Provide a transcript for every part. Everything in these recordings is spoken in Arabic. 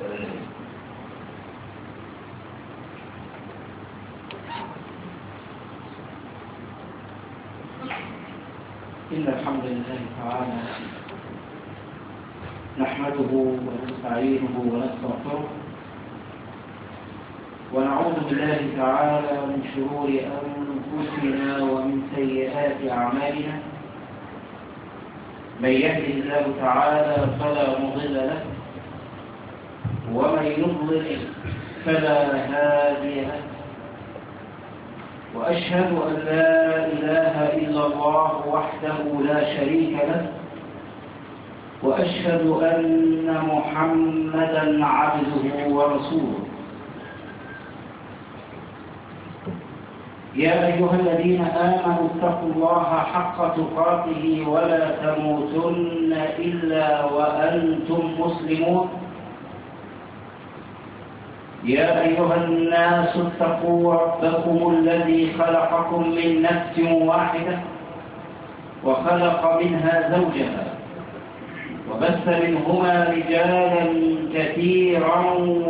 إن الحمد لله تعالى نحمده ونستعينه ونستغفره ونعوذ بالله تعالى من شرور أنفسنا ومن سيئات أعمالنا. من يهده الله تعالى فلا مضل له ومن يضلل فلا هادي له، وأشهد أن لا إله إلا الله وحده لا شريك له، وأشهد أن محمدًا عبده ورسوله. يا أيها الذين آمنوا اتقوا الله حق تقاته ولا تموتن إلا وأنتم مسلمون. يا أيها الناس اتقوا ربكم الذي خلقكم من نفس واحدة وخلق منها زوجها وبث منهما رجالا كثيرا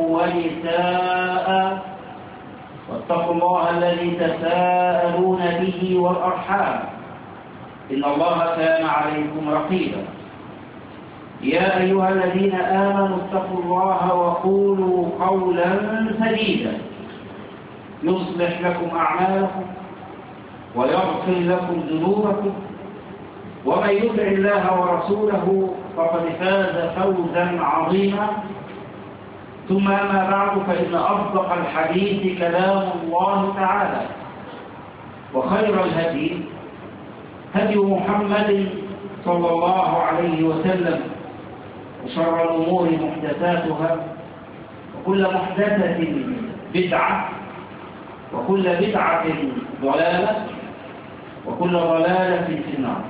ونساء، واتقوا الله الذي تساءلون به والأرحام إن الله كان عليكم رقيبا. يا أيها الذين آمنوا اتقوا الله وقولوا قولا سديدا يصلح لكم أعمالكم ويغفر لكم ذنوبكم، ومن يطع الله ورسوله فقد فاز فوزا عظيما. ثم أما بعد، فإن أصدق الحديث كلام الله تعالى، وخير الهدي هدي محمد صلى الله عليه وسلم، وشر الأمور محدثاتها، وكل محدثة بدعة، وكل بدعة ضلالة، وكل ضلالة في النار.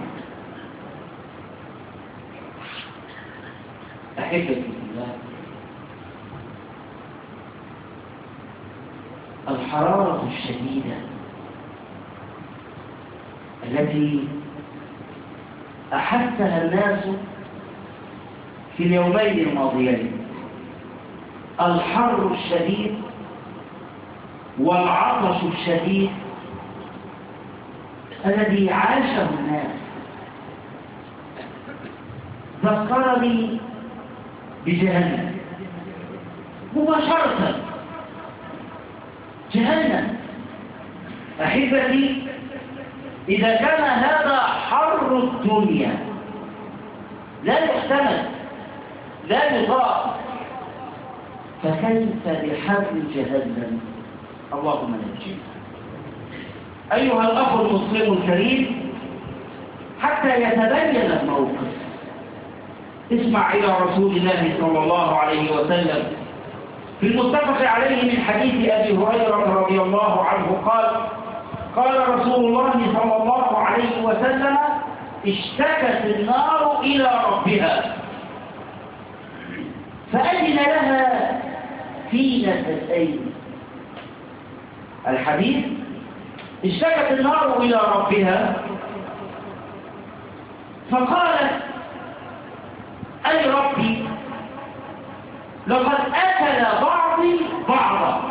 أحبتي في الله، الحرارة الشديدة التي أحسها الناس في اليومين الماضيين، الحر الشديد والعطش الشديد الذي عاشه الناس، ذكرني بجهنم مباشرة. جهنم أحبتي، إذا كان هذا حر الدنيا لا يحتمل لا يطاق، فكيف بحر جهنم؟ اللهم نجينا. أيها الأخ المسلم الكريم، حتى يتبين الموقف اسمع إلى رسول الله صلى الله عليه وسلم في المتفق عليه من حديث أبي هريرة رضي الله عنه قال رسول الله صلى الله عليه وسلم: اشتكت النار إلى ربها فأذن لها في نفسين. الحديث: اشتكت النار إلى ربها فقالت: أي ربي، لقد أكل بعضي بعضا.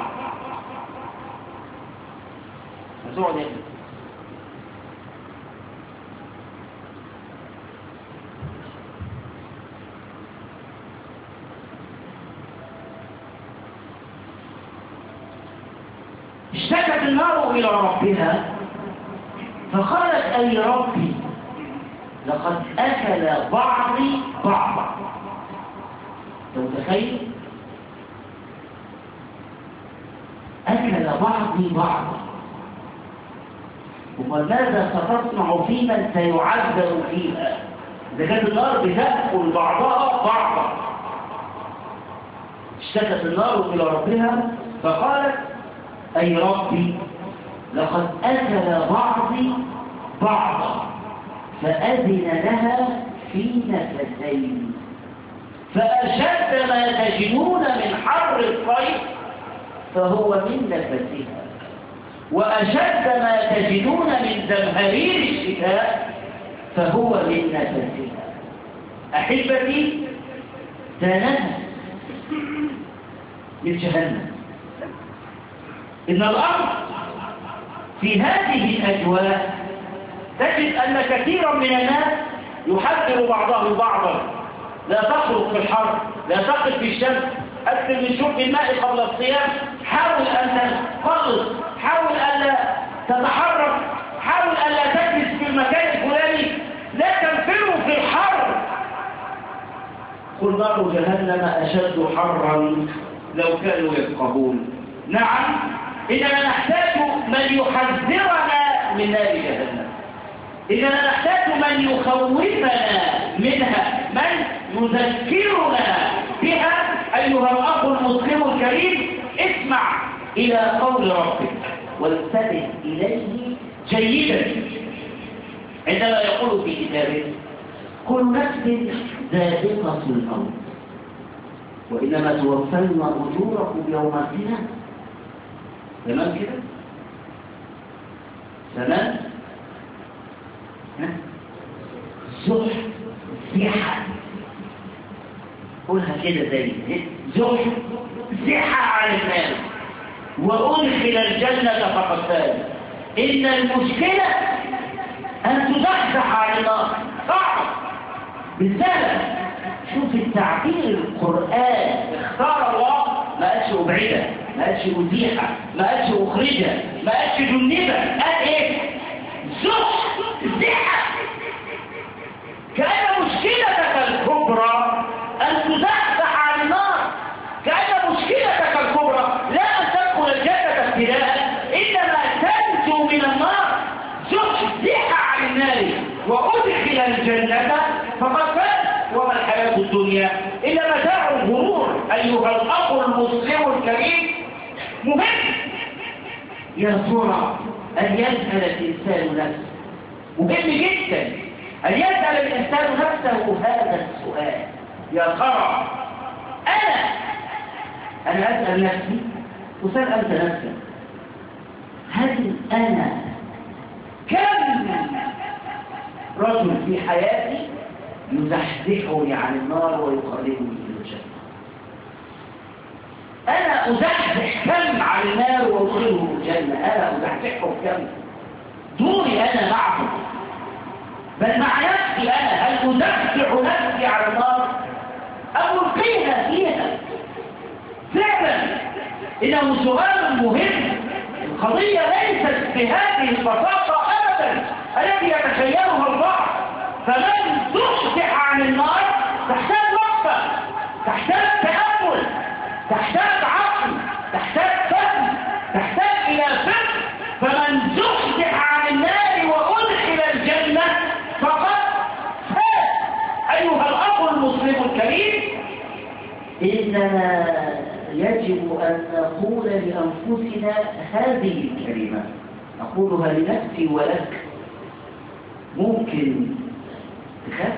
اشتكت النار إلى ربها فقالت: أي ربي، لقد أكل بعضي بعضا. لو تخيل، أكل بعضي بعضا. وماذا ستصنع في من سيعذب فيها إذا كانت النار بتأكل بعضها بعضا؟ اشتكت النار إلى ربها فقالت: أي ربي، لقد أكل بعضي بعضا، فأذن لها في نفسين. فأشد ما تجدون من حر الصيف فهو من نفسها، وأشد ما تجدون من زمهرير الشتاء فهو من نفسها. أحبتي، ده نفس من جهنم. إن الأرض في هذه الأجواء تجد أن كثيرا من الناس يحذر بعضهم بعضا: لا تخرج في الحر، لا تقف في الشمس، أكثر من شرب الماء قبل الصيام، حاول أن تقلص، حاول أن لا تتحرك، حاول أن لا تجلس في المكان الفلاني، لا تنفروا في الحر. قل نار جهنم أشد حرا لو كانوا يفقهون. نعم، إننا نحتاج من يحذرنا من نار جهنم، إننا نحتاج من يخوفنا منها، من يذكرنا بها. أيها الأخ المسلم الكريم، اسمع إلى قول ربك وانتبه إليه جيدا عندما يقول في كتابه: كل نفس ذائقة الموت وإنما توفون أجوركم يوم القيامة. تمام كده؟ تمام؟ زحزح، قولها كده زي زحزح عن النار وأدخل الجنة فقد فاز. إن المشكلة أن تزحزح عن النار، صعب بالسهل. شوف التعبير القرآن، اختار الله، ما قالش أبعدة، ما قالش أزيحة، ما قالش أخرجة، ما قالش جنبة، قال إيه؟ زحزح. كأن مشكلتك الكبرى أن تزحزح عن النار، كأن مشكلتك الكبرى لا أن تدخل الجنة ابتداء، إنما تنجو من النار. زحزح عن النار وأدخل الجنة فقد فاز. وما الحياة الدنيا إلا متاع الغرور. أيها الأخ المسلم الكريم، مهم يا ترى أن يسأل الإنسان نفسه، مهم جدا أن يسأل الإنسان نفسه هذا السؤال: يا ترى أنا أسأل نفسي، وسأل أنت نفسك: هل أنا كم رجل في حياتي يزحزحني عن النار ويقربني إلى الجنة؟ أنا أزحزح كم عن النار وأدخله الجنة؟ أنا أزحزحه كم؟ دوري أنا معه، بل مع نفسي أنا. هل أزحزح نفسي على النار أم ألقيها فيها؟ فعلا إنه سؤال مهم. القضية ليست بهذه البساطة أبدا التي يتخيلها البعض. فمن تزحزح عن النار تحتاج وقفة، تحتاج تأمل، تحتاج عقل، تحتاج فهم، تحتاج إلى فكر. فمن زحزح عن النار وأدخل الجنة فقد فاز. أيها الأخ المسلم الكريم، إننا يجب أن نقول لأنفسنا هذه الكلمة، أقولها لنفسي ولك. ممكن تخاف؟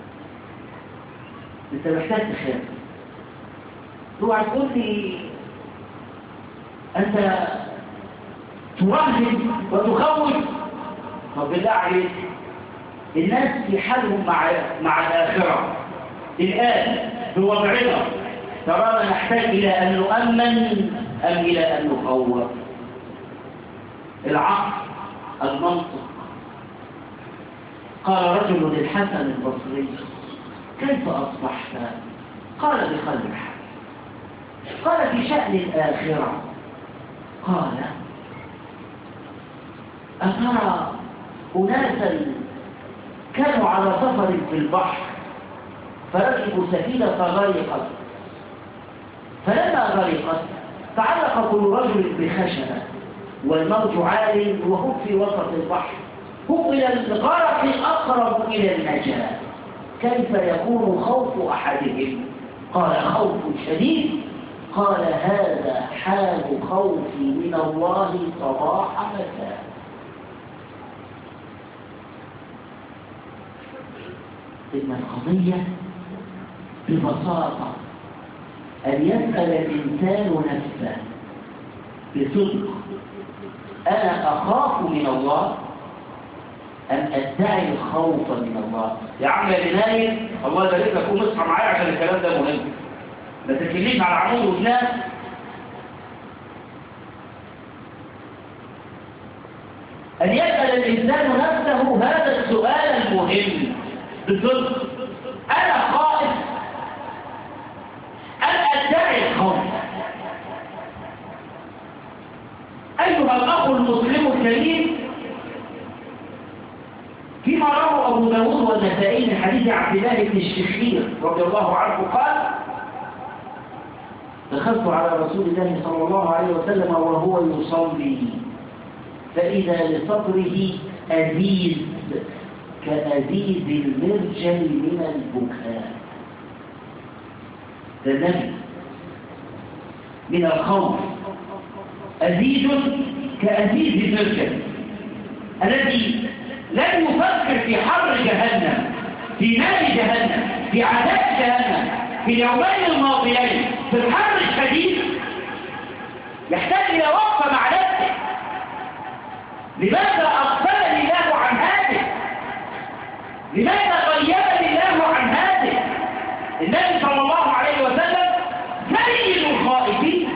أنت محتاج تخاف. اوعى تقول لي أنت ترهب وتخوف. طب بالله عليك، الناس في حالهم مع الآخرة الآن بوضعنا، ترانا نحتاج إلى أن نؤمن أم إلى أن نخوف؟ العقل، المنطق. قال رجل للحسن البصري: كيف أصبحت؟ قال: بقلب حي. قال: في شأن الآخرة. قال: أترى أناسا كانوا على سفر في البحر فركبوا سفينة فغرقت، فلما غرقت تعلق كل رجل بخشبة والموج عال وهم في وسط البحر، هم إلى الغرق أقرب إلى النجاة. كيف يكون خوف أحدهم؟ قال: خوف شديد. قال: هذا حال خوفي من الله صباح مساء. إن القضية ببساطة أن يسأل الإنسان نفسه بصدق: أنا أخاف من الله أم أدعي الخوف من الله؟ يا عم يا بنايم، الله يبارك لك، قوم اصحى معايا عشان الكلام ده مهم. ما تتكلمش على عمود والناس. أن يسأل الإنسان نفسه هذا السؤال المهم بصدق: أنا خائف أم أدعي الخوف؟ أيها الأخ المسلم الكريم، فيما روى أبو داود والنسائي من حديث عبد الله بن الشخير رضي الله عنه قال: دخلت على رسول الله صلى الله عليه وسلم وهو يصلي، فإذا لصدره أزيز كأزيز المرجل من البكاء. ده النبي من الخوف، أزيز كأزيز المرجل الذي لم يفكر في حر جهنم، في نار جهنم، في عذاب جهنم، في اليومين الماضيين، في الحر الشديد، يحتاج إلى وقفة مع نفسه. لماذا أغفلني الله عن هذه؟ لماذا غيبني الله عن هذه؟ النبي صلى الله عليه وسلم سيد الخائفين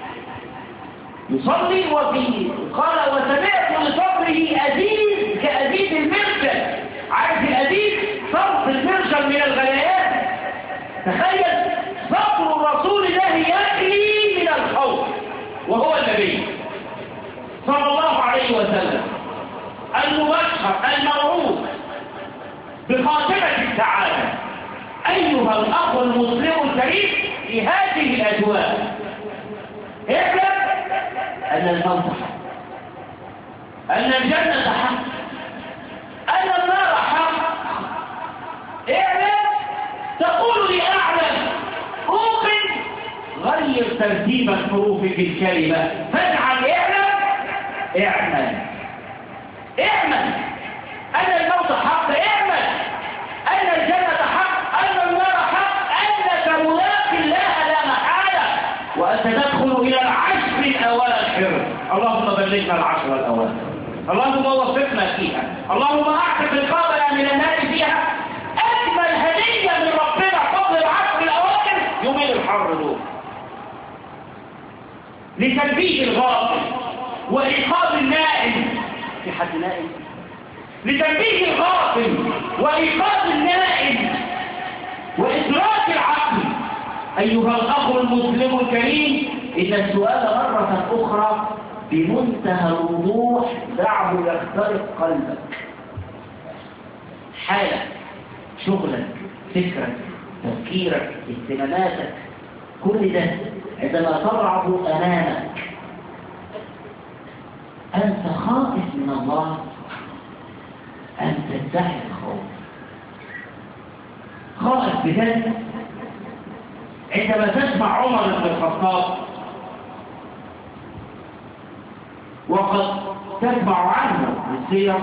يصلي وفي قال: وسمعت لصدره أزيز كأزيز المرجل. عارف الأزيز؟ صوت المرجل من الغليان. تخيل صدر رسول الله يغلي من الخوف وهو النبي صلى الله عليه وسلم المبشر الموعود بخاتمة السعادة. أيها الأخ المسلم الكريم، في هذه الأجواء اعلم أن الموت حق، أن الجنة حق، أن النار حق. اعلم، تقول لي أعلم، أوقن، غير ترتيب الحروف في الكلمة، فاجعل اعلم اعمل. اعمل أن الموت حق، اعمل أن الجنة حق، أن النار حق، أنك ملاق الله لا محالة، وأنت تدخل إلى العشر الأواخر. اللهم بلغنا العشر الأواخر، اللهم وفقنا فيها، اللهم أعتق رقابنا من النار فيها. أجمل هدية من ربنا قبل العشر الأواخر يومين الحر دول، لتنبيه الغافل وإيقاظ النائم. في حد نائم؟ لتنبيه الغافل وإيقاظ النائم وإدراك العقل. أيها الأخ المسلم الكريم، إن السؤال مرة أخرى بمنتهى الوضوح دعه يخترق قلبك. حالك، شغلك، فكرك، تفكيرك، اهتماماتك، كل ده عندما تضعه أمامك أنت خائف من الله أن تدعي الخوف. خائف بجد عندما تسمع عمر بن الخطاب، وقد تسمع عنه في السير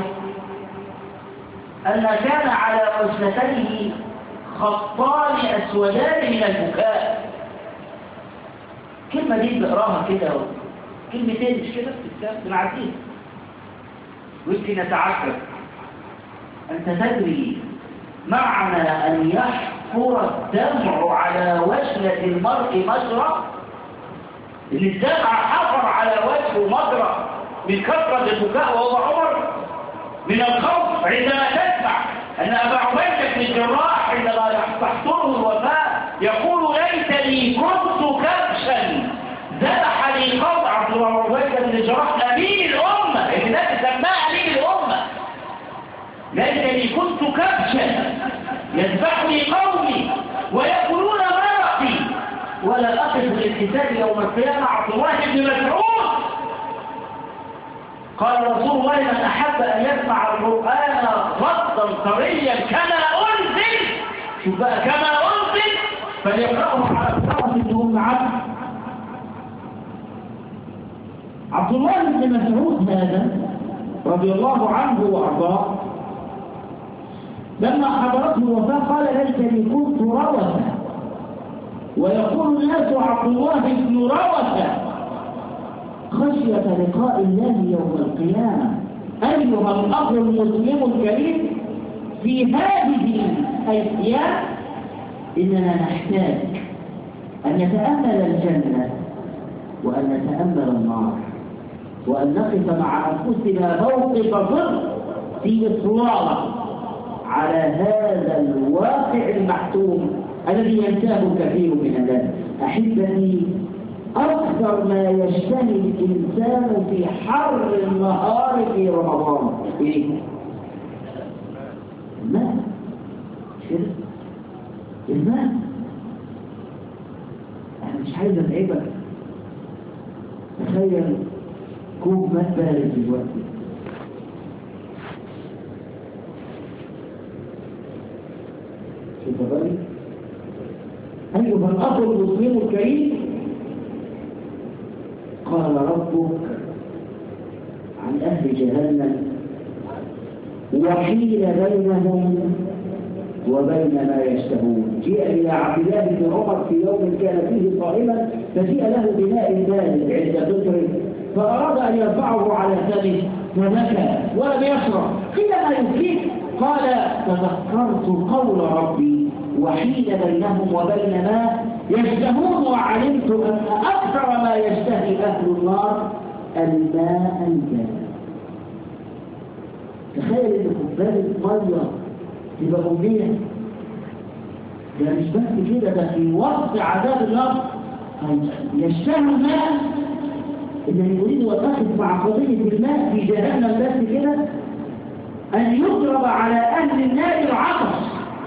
أن كان على وجنتيه خطان أسودان من البكاء. كلمة دي بقراها كده، كلمتين مش كده في الكتاب بنعديها ويمكن نتعجب. أنت تدري معنى أن يحفر الدمع على وجنة المرء مجرى؟ إن الدمع حفر على وجهه مجرى من كثرة البكاء، وهو عمر من الخوف عندما تسمع أن أبا عبيدة بن الجراح عندما تحضره الوفاة يقول: ليتني كنت كبشا ذبح لي قوم. عبد الله عبيدة بن الجراح أمين الأمة، الناس سماه أمين الأمة. ليتني كنت كبشا يذبح لي قومي ويأكلون مرقي ولا أقف للحساب يوم القيامة. عبد الله بن مسعود قال رسول الله: من أحب أن يسمع القرآن غضا طريا كما أنزل، شوف بقى كما أنزل، فليقرأه على الطرف اللي عبد. عبد الله بن مسعود هذا رضي الله عنه وأرضاه لما حضرته الوفاة قال: ليتني كنت روثا. ويقول الناس: عبد الله بن روثا، خشية لقاء الله يوم القيامة. أيها الأخ المسلم الكريم، في هذه الأيام إننا نحتاج أن نتأمل الجنة وأن نتأمل النار، وأن نقف مع أنفسنا موقف صدق في إصرار على هذا الواقع المحتوم الذي ينساه كثير من الناس. أحبتي، أكثر ما يشتهي الإنسان في حر النهار في رمضان إيه؟ الماء. كده الماء. أنا مش عايز أتعبك، تخيل كوب ماء بارد دلوقتي، شوف بالك. أيها الأخ المسلم الكريم، قال ربك عن أهل جهنم: وحيل بينهم وبين ما يشتهون. جاء إلى عبد الله بن عمر في يوم كان فيه صائما، فجاء له بماء بارد عند فطره، فأراد أن يرفعه على فمه فبكى ولم يشرب. قيل: ما يبكيك؟ قال: تذكرت قول ربي: وحيل بينهم وبين ما يشتهون، وعلمت أن أكثر ما يشتهي أهل النار الماء الجاري. تخيل إن كوباية مية يبقى أمنية. ده مش بس كده، ده في وقت عذاب النار يشتهي الماء. إذا يريد وتقف مع قضية الماء في جهنم بس كده أن يضرب على أهل النار العطش،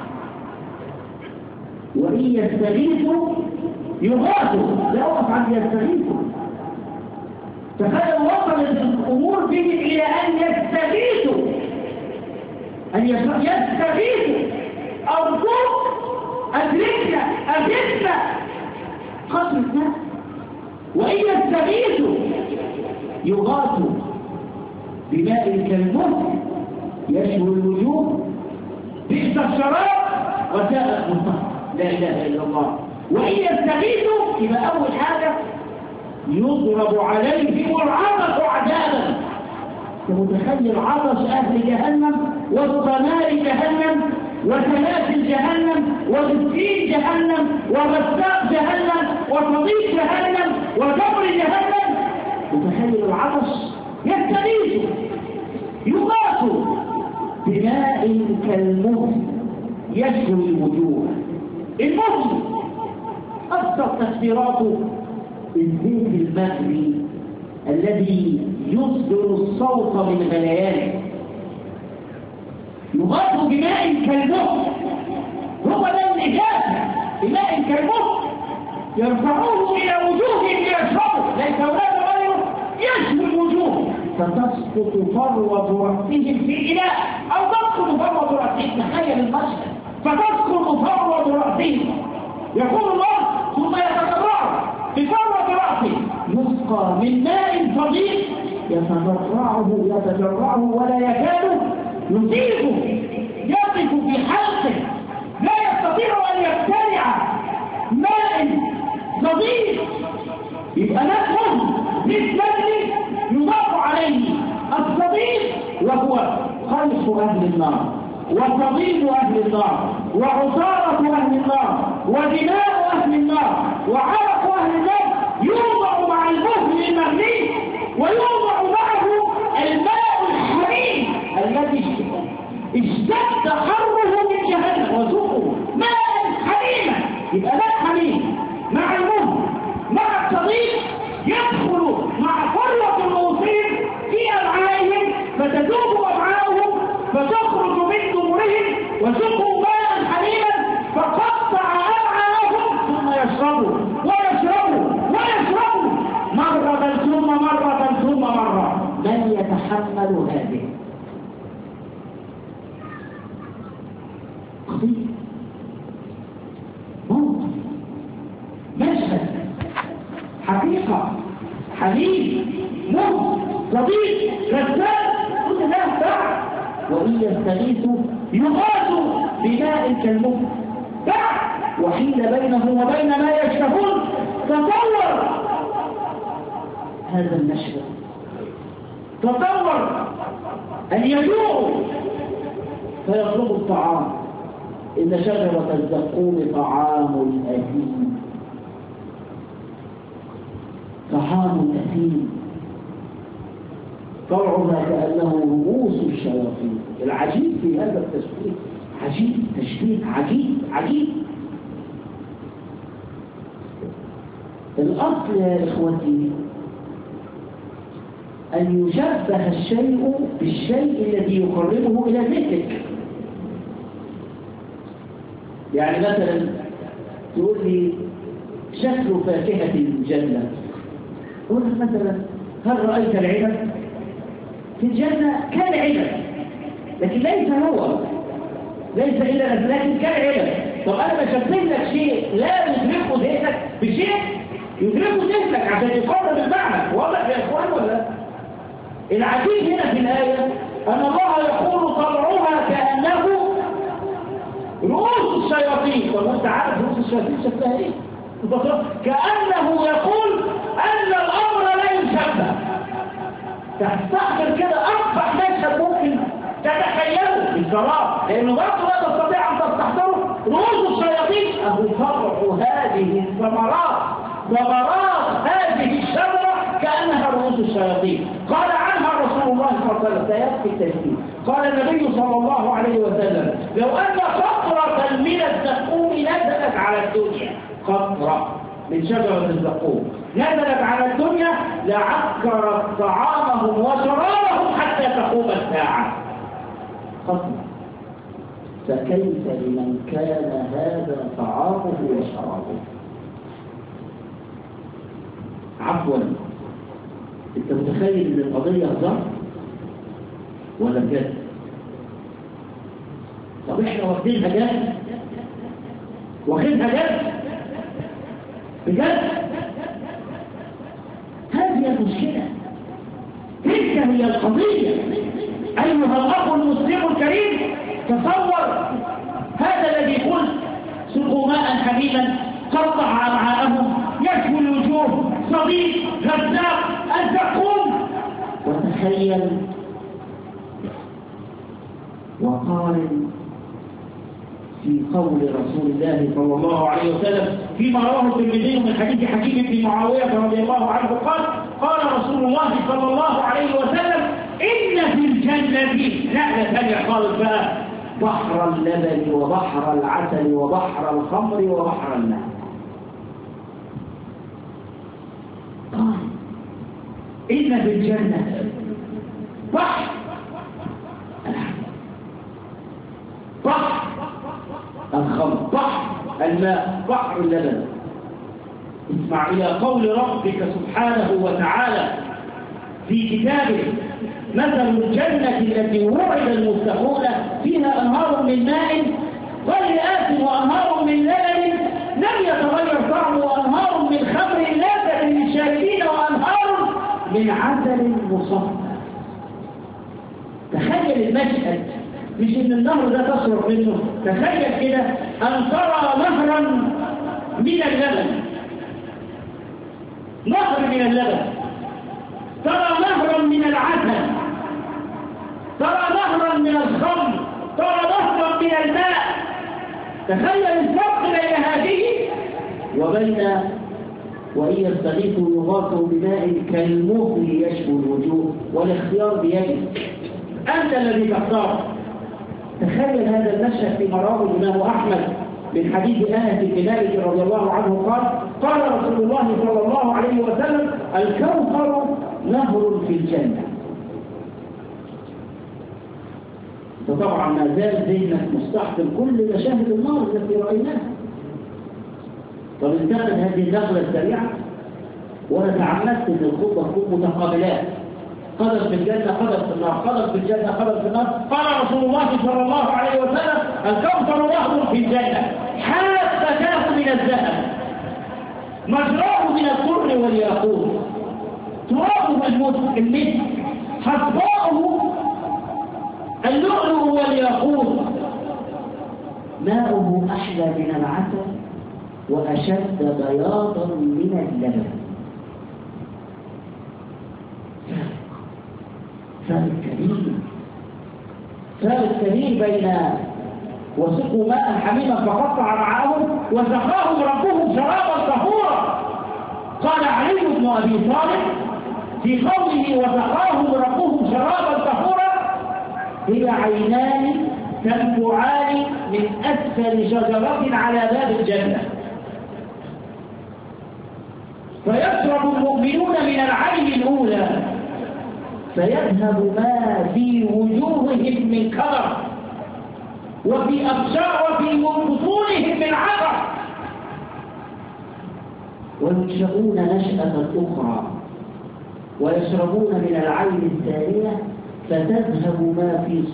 وإن يستغيثوا يغاثوا. لا أقف عند يستغيثوا. تخيل وصلت الأمور بهم إلى أن يستغيثوا، أن يستغيثوا: أرجوك أدركنا، أغثنا، قتل الناس. وإن يستغيثوا يغاثوا بماء كالمهل يشوي الوجوه، بئس الشراب وساءت مرتفعة. لا إله إلا الله. وإن يستغيثوا يبقى أول حاجة يضرب عليهم العطش عذابا. متخيل عطش أهل جهنم وسط نار جهنم وسلاسل جهنم وغسيل جهنم وغساق جهنم وصديق جهنم وجبر جهنم. متخيل العطش. يستغيثوا يغاثوا بماء كالمهل يشوي الوجوه. المهل أكثر تفسيراته الزيت المغلي الذي يصدر الصوت من غليانه. يغاث بماء كالمهل، هو ده النجاة. بماء كالمهل يرفعوه إلى وجوههم ليشربوا، ليس هناك غيره يشوي الوجوه، فتسقط فروة رأسهم في إناء، أو تسقط فروة رأسهم. تخيل المشهد، فتسقط فروة رأسهم. يقول الله: ثم يتضرع بفروة رأسه يسقى من ماء صديق يتجرعه ولا يكاد يصيبه، يقف في حلقه، لا يستطيع أن يبتلع ماء صديق. يبقى ماء مثل يضاف عليه الصديق، وهو خلق أهل النار وصديق أهل النار وعصارة أهل النار ودماء أهل النار وعرق أهل النار، يوضع مع المهل المغلي ويوضع معه الماء الحميم الذي اشتد حره من جهنم وسوقه ماء حميما. يبقى ماء حميم مع المهل مع الصديق يدخل مع فروة الموصين في أمعائهم، فتذوب أمعاؤهم فتخرج من دبرهم، وسقوا ماء حميما فقطع أمعاءهم، ثم يشربوا ويشربوا ويشربوا مرة ثم مرة ثم مرة. من يتحمل هذه قضية؟ موقف، مشهد، حقيقة، حبيب، موت، صديق، كذاب، كل ده بعد. وإن يستغيثوا يغاثوا بماء كالمهل بعد. وحيل بينهم وبين ما يشتهون. تصور هذا المشهد، تصور أن يجوعوا فيطلبوا الطعام. إن شجرة الزقوم طعام الأثيم طعام أثيم طلعها كأنه رؤوس الشياطين. العجيب في هذا التشبيه، عجيب، تشبيه عجيب عجيب. الأصل يا إخوتي أن يشبه الشيء بالشيء الذي يقربه إلى ذهنك. يعني مثلا تقول لي شكل فاكهة الجنة، أقول لك مثلا هل رأيت العنب؟ في الجنة كالعنب، لكن ليس هو، ليس إلا لكن كالعنب. طب أنا بشبه لك شيء لا يدركه ذهنك بشيء يدركه ذهنك عشان يقرب المعنى. واضح يا إخوان ولا؟ العجيب هنا في الآية أن الله يقول طلعها كأنه رؤوس الشياطين. طب أنت عارف رؤوس الشياطين شكلها إيه؟ كأنه يقول أن الأمر لا يشبه. تستحضر كده أقبح مشهد ممكن تتخيله بالصراحة، لأنه برضه لا تستطيع أن تستحضره. رؤوس الشياطين أهو فرع هذه الثمرات، ثمرات هذه الشجرة كأنها رؤوس الشياطين. قال عنها رسول الله صلى الله عليه وسلم، سيأتي التشبيه. قال النبي صلى الله عليه وسلم: لو أن قطرة من الزقوم نزلت على الدنيا، قطرة من شجرة الزقوم نزلت على الدنيا لعكرت طعامهم وشرابهم حتى تقوم الساعة. قطرة، فكيف لمن كان هذا طعامه وشرابه؟ عفوا، انت متخيل ان القضية هزار ولا بجد؟ طب احنا واخدينها جد؟ واخدينها جد؟ بجد؟ هذه المشكلة، تلك هي القضية. أيها الأخ المسلم الكريم، تصور هذا الذي قلت: سقوا ماء حميما قطع أمعاءهم، يشوي الوجوه، صديق غزاق الزقوم. وتخيل وقارن في قول رسول الله صلى الله عليه وسلم فيما رواه الترمذي من حديث حكيم بن معاوية رضي الله عنه قال رسول الله صلى الله عليه وسلم: إن في الجنة نقلة ثانية خالص بقى: بحر اللبن وبحر العسل وبحر الخمر وبحر الماء. قال: إن في الجنة بحر العسل، بحر الخمر، بحر الماء، بحر اللبن. اسمع إلى قول ربك سبحانه وتعالى في كتابه: مثل الجنة التي وعد المتقون فيها أنهار من ماء غير آسن وأنهار من لبن لم يتغير طعمه وأنهار من خمر لذة للشاربين وأنهار من عسل مصفى. تخيل المشهد، مش ان النهر ده تشرب منه، تخيل كده ان ترى نهرا من اللبن، نهر من اللبن، ترى نهرا من العسل، ترى نهرا من الخمر، ترى نهرا من الماء. تخيل الفرق بين هذه وبين وإن يستغيثوا يغاثوا بماء كالمهل يشوي الوجوه، والاختيار بيدك، أنت الذي تختار. تخيل هذا المشهد في رواه الإمام أحمد من حديث أنس بن مالك رضي الله عنه قال رسول الله صلى الله عليه وسلم: الكوثر نهر في الجنة. فطبعا ما زال ذهنك مستحضر كل مشاهد النار التي رأيناها. طب انتقل هذه النقلة السريعة، وأنا تعمدت أن الخطبة تكون متقابلات: قدر في الجنة، قدر في النار، قدر في الجنة، قدر في النار. قال رسول الله صلى الله عليه وسلم: الكوثر نهر في الجنة حافتاه من الذهب، مجراه من القر والياقوت، ترابه المسك، حصباؤه اللؤلؤ والياقوت، ماؤه أحلى من العسل وأشد بياضا من اللبن. فارق كبير بين وسقوا ماء حميما فقطع معهم وسقاهم ربهم شرابا طهورا. قال علي بن أبي طالب في قوله وسقاهم ربهم شرابا طهورا هي عينان تنبعان من أسفل شجرة على باب الجنة فيشرب المؤمنون من العين الأولى فيذهب ما في وجوههم من كدر وفي بطونهم من عبر وينشؤون نشأة أخرى ويشربون من العين الثانية فيذهب ما في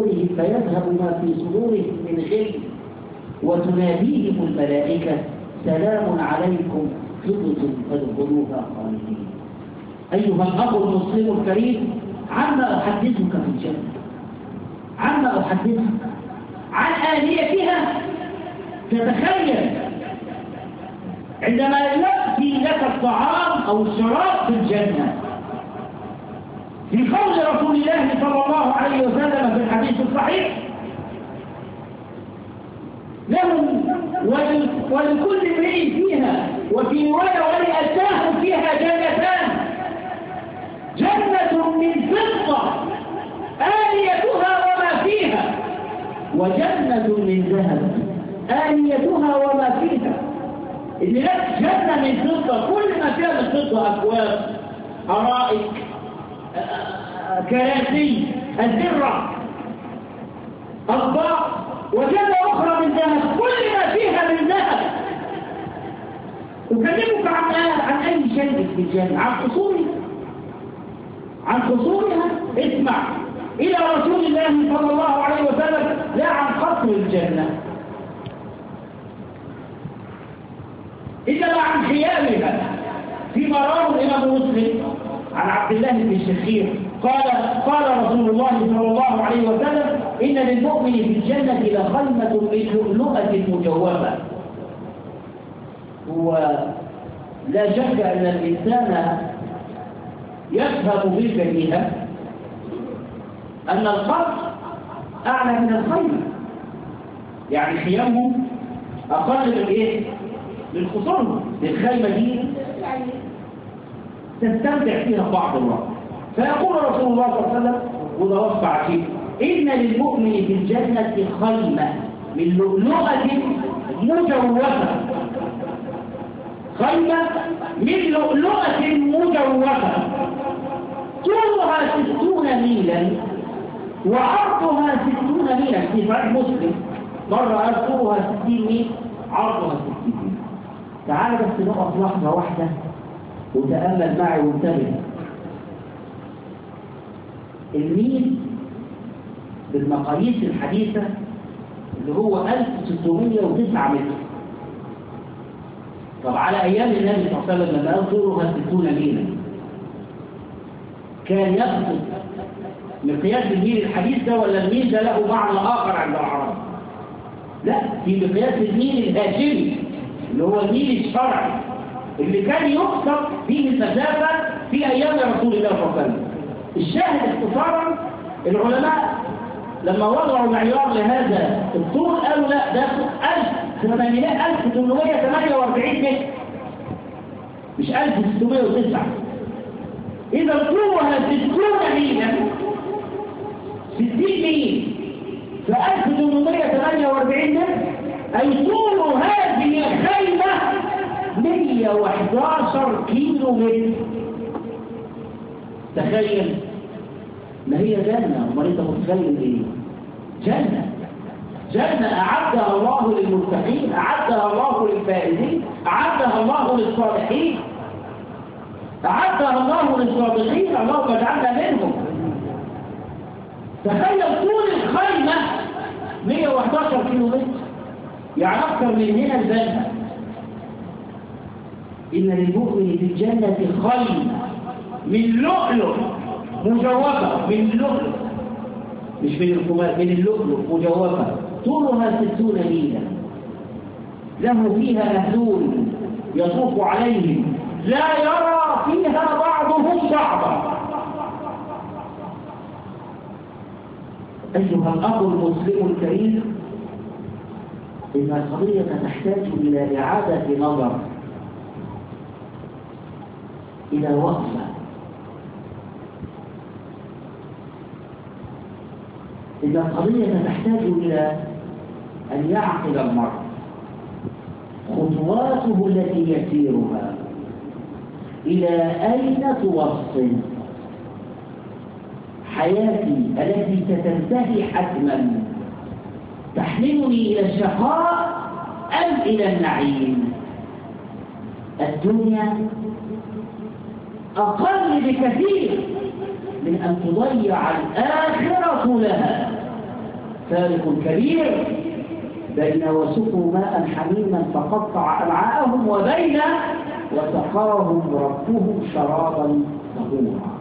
صدورهم من غل وتناديهم الملائكة سلام عليكم طبتم فادخلوها خالدين. أيها الأخ المسلم الكريم عما أحدثك في الجنة عما أحدثك عن آليتها تتخيل عندما يأتي لك الطعام أو الشراب في الجنة في قول رسول الله صلى الله عليه وسلم في الحديث الصحيح لهم ولكل امرئ فيها وفي رواية ولأتاهم فيها جنتان جنة من فضة آليتها وما فيها وجنة من ذهب آليتها وما فيها. إن لك جنة من فضة كل ما فيها من فضة أكواب أرائك كراسي الذرة أطباق وجنة أخرى من ذهب كل ما فيها من ذهب. أكلمك عن أي شيء في الجنة عن قصورها اسمع إلى رسول الله صلى الله عليه وسلم لا عن قصر الجنة إنما عن خيامها فيما رواه الإمام مسلم عن عبد الله بن الشخير قال رسول الله صلى الله عليه وسلم إن للمؤمن في الجنة لخيمة من لؤلؤة مجوفة. ولا شك أن الإنسان يفهم بالبديهة أن القصر أعلى من الخيمة يعني خيامهم أقل من إيه؟ من قصورهم. الخيمة دي يعني تستمتع فيها بعض الوقت. فيقول رسول الله صلى الله عليه وسلم وده وصف عجيب إن للمؤمن في الجنة خيمة من لؤلؤة مجوفة خيمة من لؤلؤة مجوفة طولها 60 ميلا وعرضها 60 ميلا في صحيح مسلم مرة قال طولها 60 ميل عرضها 60 ميل. تعال بس نقف لحظة واحدة وتأمل معي وانتبه. الميل بالمقاييس الحديثة اللي هو 1609 متر. طب على أيام النبي صلى الله عليه وسلم لما قال طولها 60 ميلا كان يقصد مقياس الميل الحديث ده ولا الميل ده له معنى آخر عند العرب؟ لا، في مقياس الميل الهاشمي اللي هو الميل الشرعي اللي كان يقصد فيه المسافة في أيام رسول الله صلى الله عليه وسلم. الشاهد اختصارا العلماء لما وضعوا معيار لهذا الطول قالوا لا ده 1848 متر مش 1609. إذا طولها 60 ميلا 60 ميل في 1848 متر أي طول هذه الخيمة 111 كيلو متر. تخيل ما هي جنة وما انت متخيل ايه؟ جنة أعدها الله للمتقين أعدها الله للفائزين أعدها الله للصالحين أعدها الله للصادقين اللهم اجعلنا منهم. تخيل طول الخيمة 111 كيلو متر يعني أكثر من هنا البلد. إن للمؤمن في الجنة خيمة من لؤلؤ مجوفة من لؤلؤ مش من الخمار من اللؤلؤ مجوفة طولها 60 ميلا له فيها أهلون يطوف عليهم لا يرى فيها بعضهم بعضا. أيها الأخ المسلم الكريم إن القضية تحتاج إلى إعادة نظر إلى وقفة. إن القضية تحتاج إلى أن يعقل المرء خطواته التي يسيرها إلى أين توصل حياتي التي ستنتهي حتما، تحملني إلى الشقاء أم إلى النعيم؟ الدنيا أقل بكثير من أن تضيع الآخرة لها. فارق كبير بين وسقوا ماء حميما فقطع أمعاءهم وبين وسقاهم ربهم شرابا طهورا.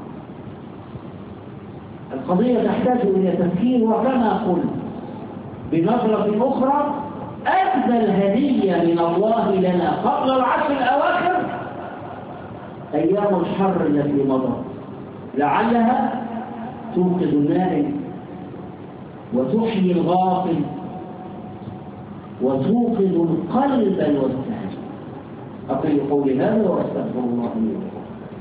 القضية تحتاج إلى تفكير، وكما قلت بنظرة أخرى أفضل هدية من الله لنا قبل العشر الأواخر أيام الحر التي مضت، لعلها توقظ النائم وتحيي الغافل وتوقظ القلب الوسام. أقول قولي هذا وأستغفر الله لي ولكم.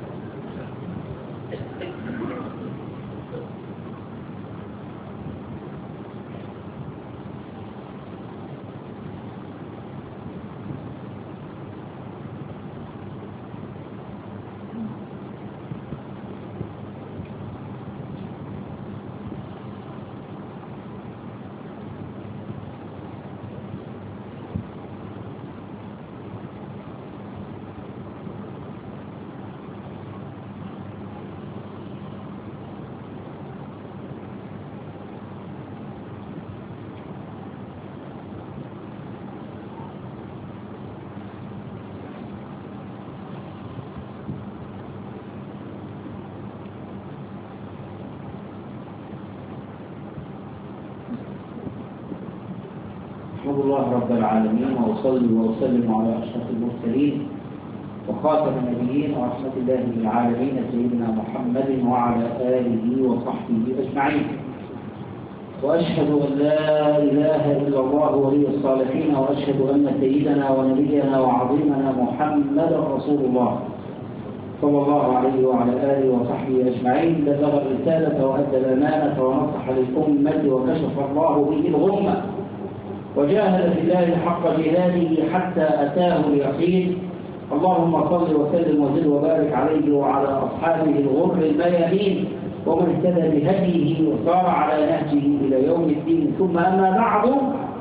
أحمد الله رب العالمين وأصلي وأسلم على أشرف المرسلين وخاتم النبيين ورحمة الله للعالمين سيدنا محمد وعلى آله وصحبه أجمعين. وأشهد أن لا إله إلا الله ولي الصالحين، وأشهد أن سيدنا ونبينا وعظيمنا محمد رسول الله صلى الله عليه وعلى آله وصحبه أجمعين. بلغ الرسالة وأدى الأمانة ونصح للأمة وكشف الله به الغمة وجاهد في الله حق جهاده حتى أتاه اليقين. اللهم صل وسلم وزد وبارك عليه وعلى أصحابه الغر الميامين ومن اهتدى بهديه وسار على نهجه إلى يوم الدين. ثم أما بعد،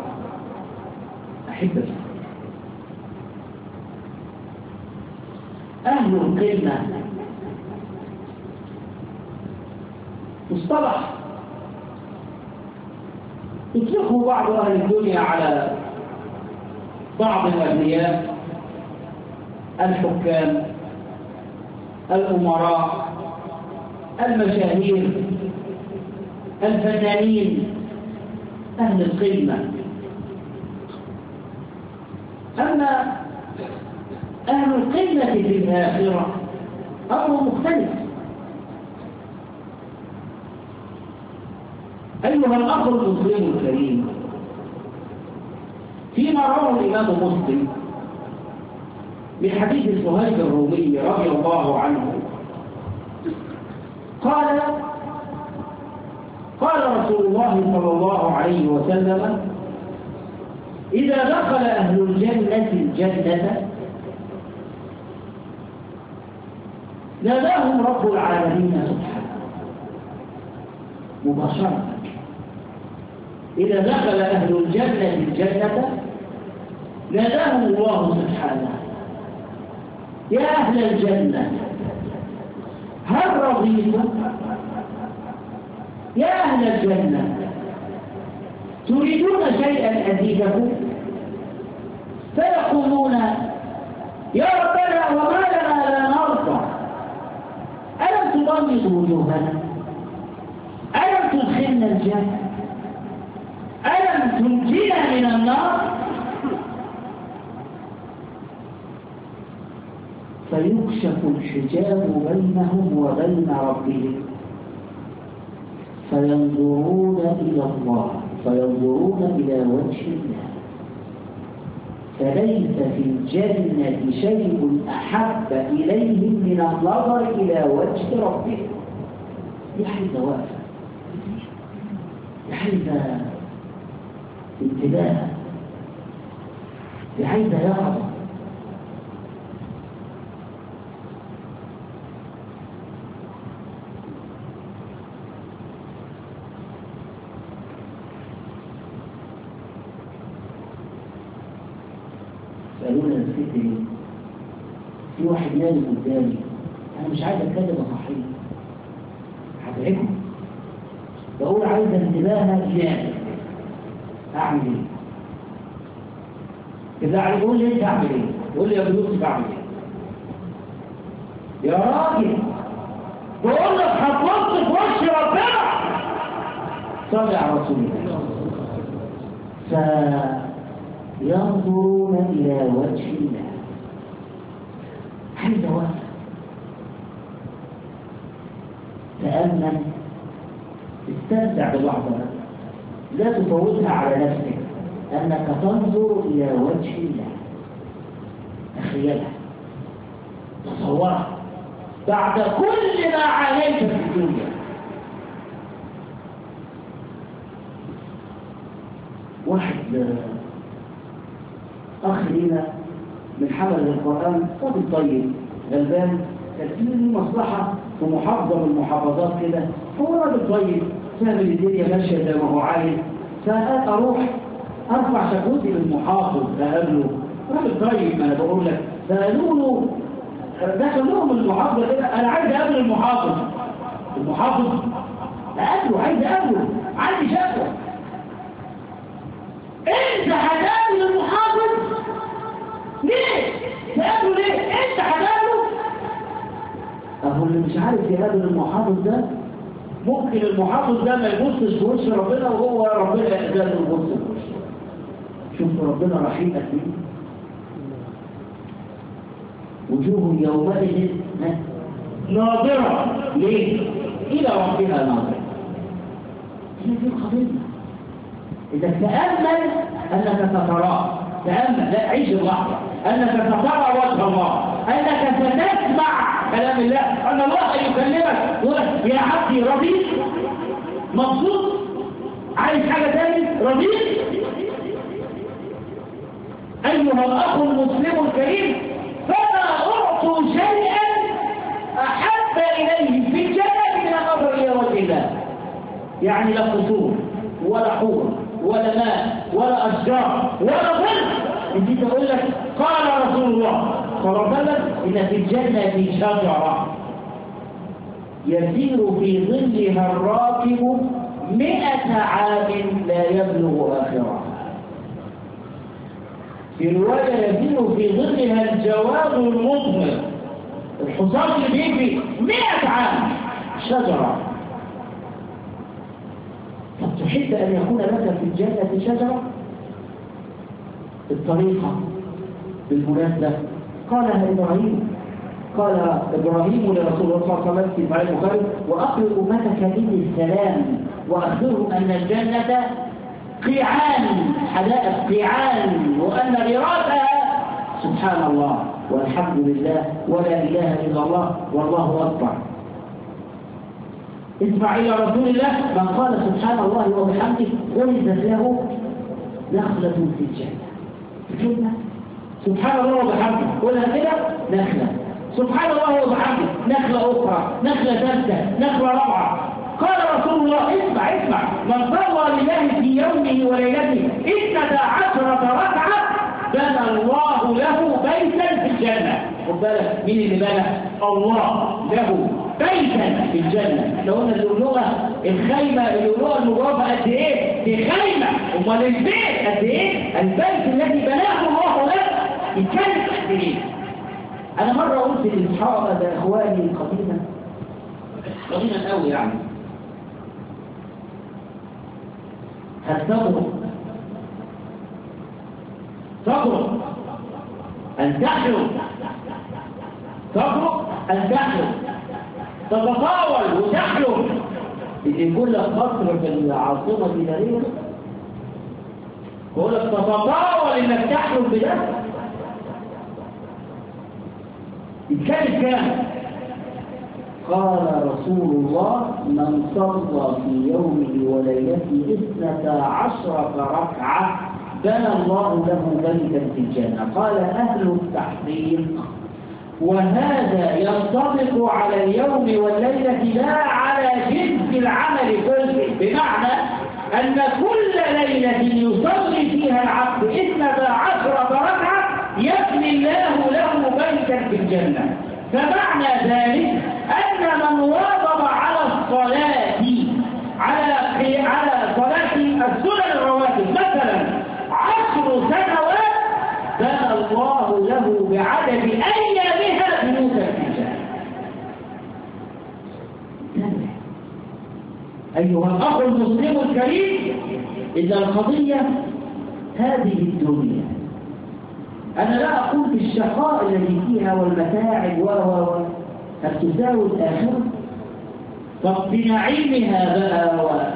أحبتي، أهل القمة مصطلح يطلقه بعض أهل الدنيا على بعض الأغنياء، الحكام، الأمراء، المشاهير، الفنانين، أهل القمة. أما أهل القمة في الآخرة أمر مختلف. أيها الأخ المسلم الكريم، فيما رواه الإمام مسلم من حديث سهيل الرومي رضي الله عنه قال رسول الله صلى الله عليه وسلم: إذا دخل أهل الجنة الجنة ناداهم رب العالمين سبحانه مباشرة. إذا دخل أهل الجنة الجنة ناداهم الله سبحانه: يا أهل الجنة هل رضيتم؟ يا أهل الجنة تريدون شيئا أزيدكم؟ فيقولون: يا ربنا وما لنا لا نرضى، ألم تضمد وجوهنا؟ ألم تدخلنا الجنة؟ ألم تنجينا من النار؟ فيكشف الحجاب بينهم وبين ربهم فينظرون إلى الله، فينظرون إلى وجه الله فليس في الجنة شيء أحب إليهم من النظر إلى وجه ربهم. دي حاجة واقفة، دي حاجة انتباه، دي حاجة يقظة. سألونا الفكر في واحد نادي قدامي، أنا مش عايز أتكلم صحيح هتعبه، بقول عايز انتباهها جامد، أعمل إيه؟ إذا عايز يقول لي أنت أعمل إيه؟ يقول لي يا بيوسف بعمل إيه؟ يا راجل بقول لك هتبص في وش ربنا، صلي على رسول الله. ينظرون إلى وجه الله. حيث وقف تأمل، استمتع بلحظة، لا تفوتها على نفسك أنك تنظر إلى وجه الله. تخيلها، تصورها بعد كل ما عانيت في الدنيا. واحد أخ لينا من حمل القرآن، راجل طيب غلبان، كان له مصلحة في محافظة من المحافظات كده، هو راجل طيب فاهم الدنيا ماشية زي ما هو عايز، فقال أروح أرفع شكوتي للمحافظ أقابله، راجل طيب ما أنا بقول لك. فقالوا له دخل لهم المحافظة كده، أنا عايز أقابل المحافظ. المحافظ أقابله، عايز أقابله، عندي شكوى. أنت هتقابل المحافظ؟ ليه؟ تقابله ليه؟ أنت هتقابله؟ أهو اللي مش عارف يقابل المحافظ ده، ممكن المحافظ ده ما يبصش في وش ربنا وهو ربنا يقدر يبص في وشه. شوف ربنا رحيم قد ايه. وجوه يومئذ ناظرة، ليه؟ إلى ربها ناظرة. هي دي القضية. إذا تأمل أنك ستراه، تأمل، لا عيش اللحظة، أنك سترى وجه الله، أنك ستسمع كلام الله، أن الله يكلمك يقول يا عبدي رضيت؟ مبسوط؟ عايز حاجة تاني؟ رضيت؟ أيها الأخ المسلم الكريم، فما أعطوا شيئا أحب إليه في الجنة من النظر إلى وجه الله. يعني لا قصور ولا حور ولا ماء ولا أشجار ولا ظل. انت تقول لك قال رسول الله صلى الله عليه وسلم إن في الجنة شجرة يسير في ظلها الراكب 100 عام لا يبلغ آخرها. في رواية يسير في ظلها الجواد المضمر، الحصان اللي بيجي 100 عام. شجرة. طب تحب أن يكون لك في الجنة شجرة؟ الطريقة بالمناسبة قالها إبراهيم، قال إبراهيم لرسول الله صلى الله عليه وسلم في صحيح البخاري: وأقرئ أمتك مني السلام وأخبرهم أن الجنة قيعان، حدائق قيعان، وأن غراسها سبحان الله والحمد لله ولا إله إلا الله والله أكبر. اسمع إلى رسول الله من قال سبحان الله وبحمده غرزت له نخلة في الجنة. سبحان الله وبحمده قولها كده، نخلة. سبحان الله وبحمده نخلة أخرى، نخلة ثالثة، نخلة رابعة. قال رسول الله اسمع من صلى لله في يومه وليلته 12 ركعة بنى الله له بيتا في الجنة. خد بالك مين اللي بنى؟ الله له بيتا في الجنة. لو قلنا اللؤلؤة الخيمة، اللؤلؤة المضافة قد ايه؟ دي خيمة. امال البيت قد ايه؟ البيت الذي بناه الله لك يتكلم قد ايه؟ انا مرة قلت لاصحابي ده اخواني قديما قوي يعني، هل تغرق أن تحلم، تغرق أن تحلم، تتطاول وتحلم، يكون لك قصر في العاصمة الإدارية. بقول لك تتطاول انك تحلم بده. يتكلم كام؟ قال رسول الله: من صلى في يومه وليلته 12 ركعة بنى الله له بيتا في الجنة. قال أهل التحقيق: وهذا ينطبق على اليوم والليلة لا على جنس العمل كله، بمعنى أن كل ليلة يصلي فيها العبد 12 ركعة يبني الله له بيتا في الجنة. فمعنى ذلك أن من واظب على الصلاة على صلاة السنن الرواتب مثلا 10 سنوات بنى الله له بعدد أيامها بيوتا في الجنة. أيها الأخ المسلم الكريم، إذا القضية هذه الدنيا، أنا لا أقول بالشقاء الذي فيها والمتاعب هل تساوي الآخرة؟ طب بنعيمها بقى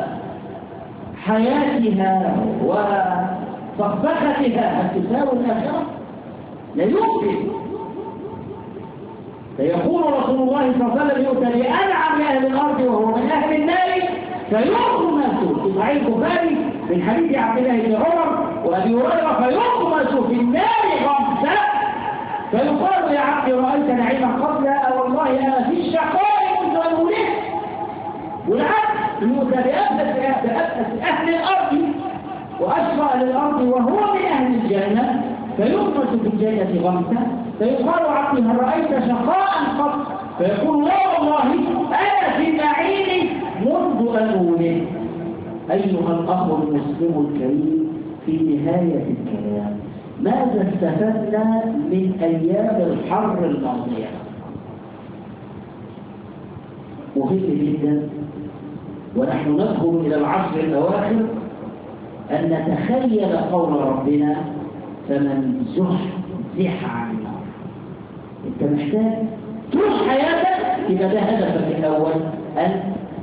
وحياتها وفخفختها هل تساوي الآخرة؟ لا يمكن. فيقول رسول الله صلى الله عليه وسلم: يؤتى بأنعم أهل الأرض وهو من أهل النار فيغمس في صحيح البخاري من حديث عبد الله بن عمر وأبي هريرة: فيغمس في النار غمسة فيقال: يا عبدي رأيت نعيما قبل؟ والله أنا في الشقاء منذ أن ولدت. والعكس يؤتى بأبأس أهل الأرض وأشقى أهل الأرض وهو من أهل الجنة فيغمس في الجنة غمسة فيقال: عبدي هل رأيت شقاء قط؟ فيقول: لا والله أنا في النعيم منذ أن ولدت. أيها الأخ المسلم الكريم، في نهاية الكلام ماذا استفدنا من أيام الحر الماضية؟ مهم جدا ونحن ندخل إلى العشر الأواخر أن نتخيل قول ربنا: فمن زحزح عن النار. أنت محتاج طول حياتك يبقى ده هدفك الأول، أن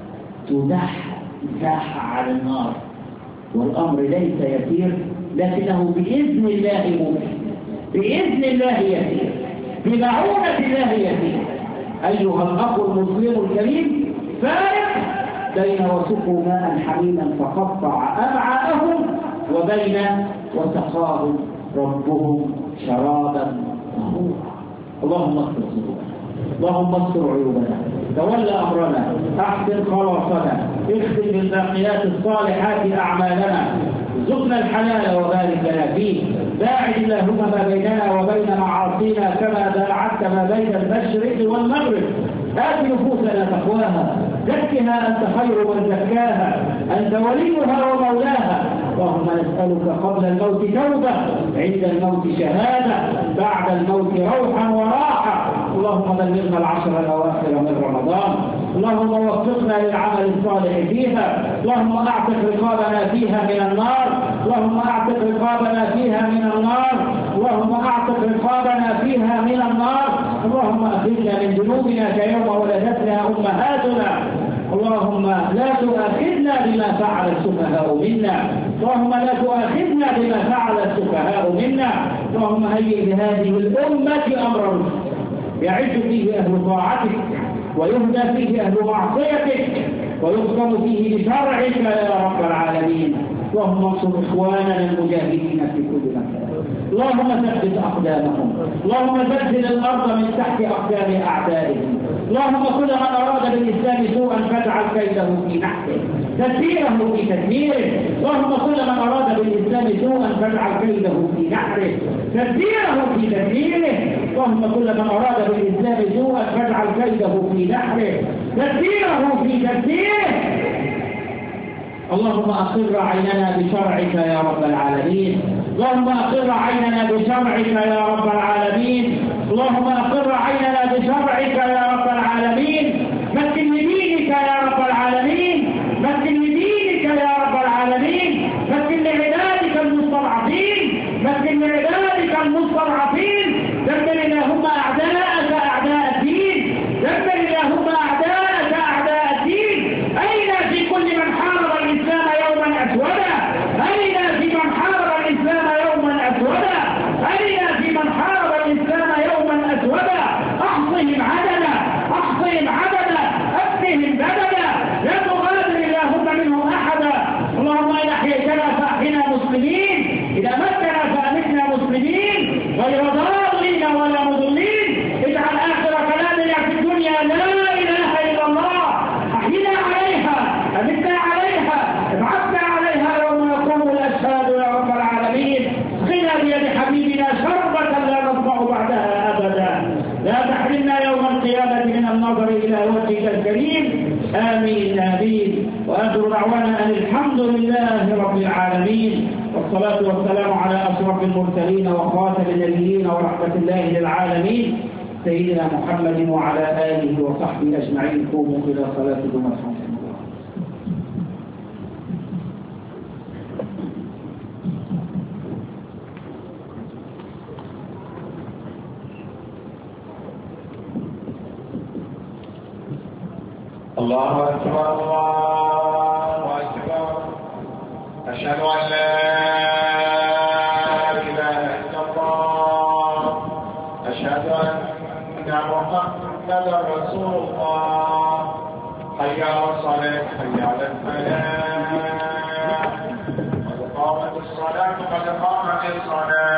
تزحزح عن النار. والأمر ليس يسير، لكنه بإذن الله ممكن، بإذن الله يسير، بمعونة الله يسير. أيها الأخ المسلم الكريم، فارق بين وسقوا ماء حميما فقطع أمعاءهم وبين وسقاهم ربهم شرابا طهورا. اللهم اغفر ذنوبنا، اللهم استر عيوبنا، تولى أمرنا، أحسن خلاصنا، اختم بالباقيات الصالحات أعمالنا، ارزقنا الحلال وبارك لنا فيه، باعد اللهم ما بيننا وبين معاصينا كما باعدت ما بين المشرق والمغرب. آت نفوسنا تقواها، زكها أنت خير من زكاها، أنت وليها ومولاها. اللهم نسألك قبل الموت توبة، عند الموت شهادة، بعد الموت روحا وراحة. اللهم بلغنا العشر الأواخر من رمضان، اللهم وفقنا للعمل الصالح فيها، اللهم أعتق رقابنا فيها من النار، اللهم أعتق رقابنا فيها من النار، اللهم أعتق رقابنا فيها من النار. اللهم أخرجنا من ذنوبنا كيوم ولدتنا أمهاتنا. اللهم لا تؤاخذنا بما فعل السفهاء منا، اللهم لا تؤاخذنا بما فعل السفهاء منا. اللهم هيئ لهذه الأمة أمر رشد يعز فيه أهل طاعتك ويهدى فيه أهل معصيتك ويحكم فيه بشرعك يا رب العالمين. اللهم انصر إخواننا المجاهدين في كل مكان، اللهم ثبت أقدامهم، اللهم زلزل الأرض من تحت أقدام أعدائهم. اللهم كل من أراد بالإسلام سوءا فاجعل كيده في نحره، تدبيره في تدبيره. اللهم كل من أراد بالإسلام سوءا فاجعل كيده في نحره، تدبيره في تدبيره. اللهم كل من أراد بالإسلام سوءا فاجعل كيده في نحره، تدبيره في تدبيره. اللهم أقر عيننا بشرعك يا رب العالمين، اللهم أقر عيننا بشرعك يا رب العالمين، اللهم أقر عيننا بشرعك يا رب العالمين. مكن لدينك يا رب العالمين، مكن لدينك يا رب العالمين، مكن لعبادك المستضعفين، مكن لعبادك المستضعفين. دمر اللهم أعداءك أعداء الدين، دمر اللهم أعداءك أعداء الدين. أين في كل من حارب الإسلام يوما أسودا، أين في من حارب الإسلام يحرمنا يوم القيامة من النظر إلى وجهك الكريم. آمين آمين. وآخر دعوانا أن الحمد لله رب العالمين، والصلاة والسلام على أشرف المرسلين وخاتم النبيين ورحمة الله للعالمين سيدنا محمد وعلى آله وصحبه أجمعين. قوموا إلى صلاتكم الحمد. الله أكبر الله أكبر. أشهد أن لا إله إلا الله. أشهد أن محمدا رسول الله. حي على الصلاة حي على الفلاح. قد قامت الصلاة قد قامت الصلاة.